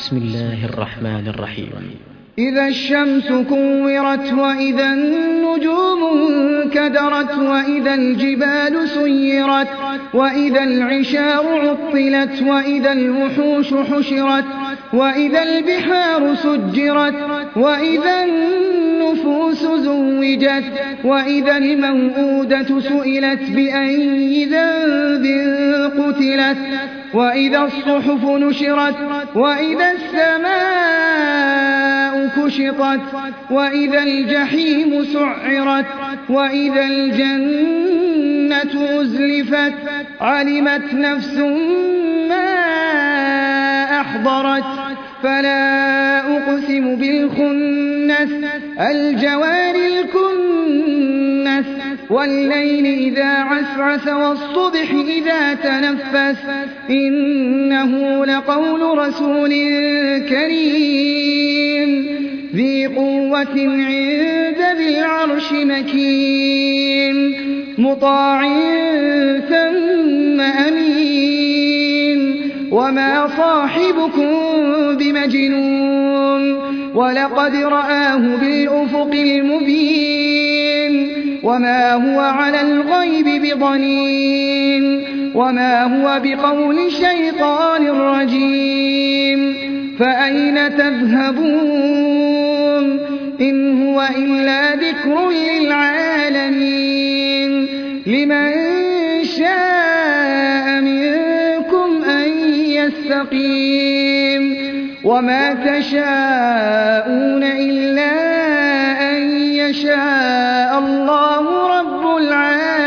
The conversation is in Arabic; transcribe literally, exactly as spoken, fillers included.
بسم الله الرحمن الرحيم. إذا الشمس كورت وإذا النجوم انكدرت وإذا الجبال سيرت وإذا العشار عطلت وإذا الوحوش حشرت وإذا البحار سجرت وإذا النفوس زوجت وإذا الموءودة سئلت بأي ذنب قتلت وإذا الصحف نشرت وإذا السماء كشطت وإذا الجحيم سعرت وإذا الجنة أزلفت علمت نفس ما أحضرت فلا أقسم بالخنس الجوار الكنس والليل إذا عسعس والصبح إذا تنفس إنه لقول رسول كريم ذي قوة عند ذي العرش مكين مطاع ثم أمين وما صاحبكم بمجنون ولقد رآه بالأفق المبين وما هو على الغيب بضنين وما هو بقول شيطان رجيم فأين تذهبون إن هو إلا ذكر للعالمين لمن شاء منكم أن يستقيم وما تشاءون إلا أن يشاء الله رب العالمين.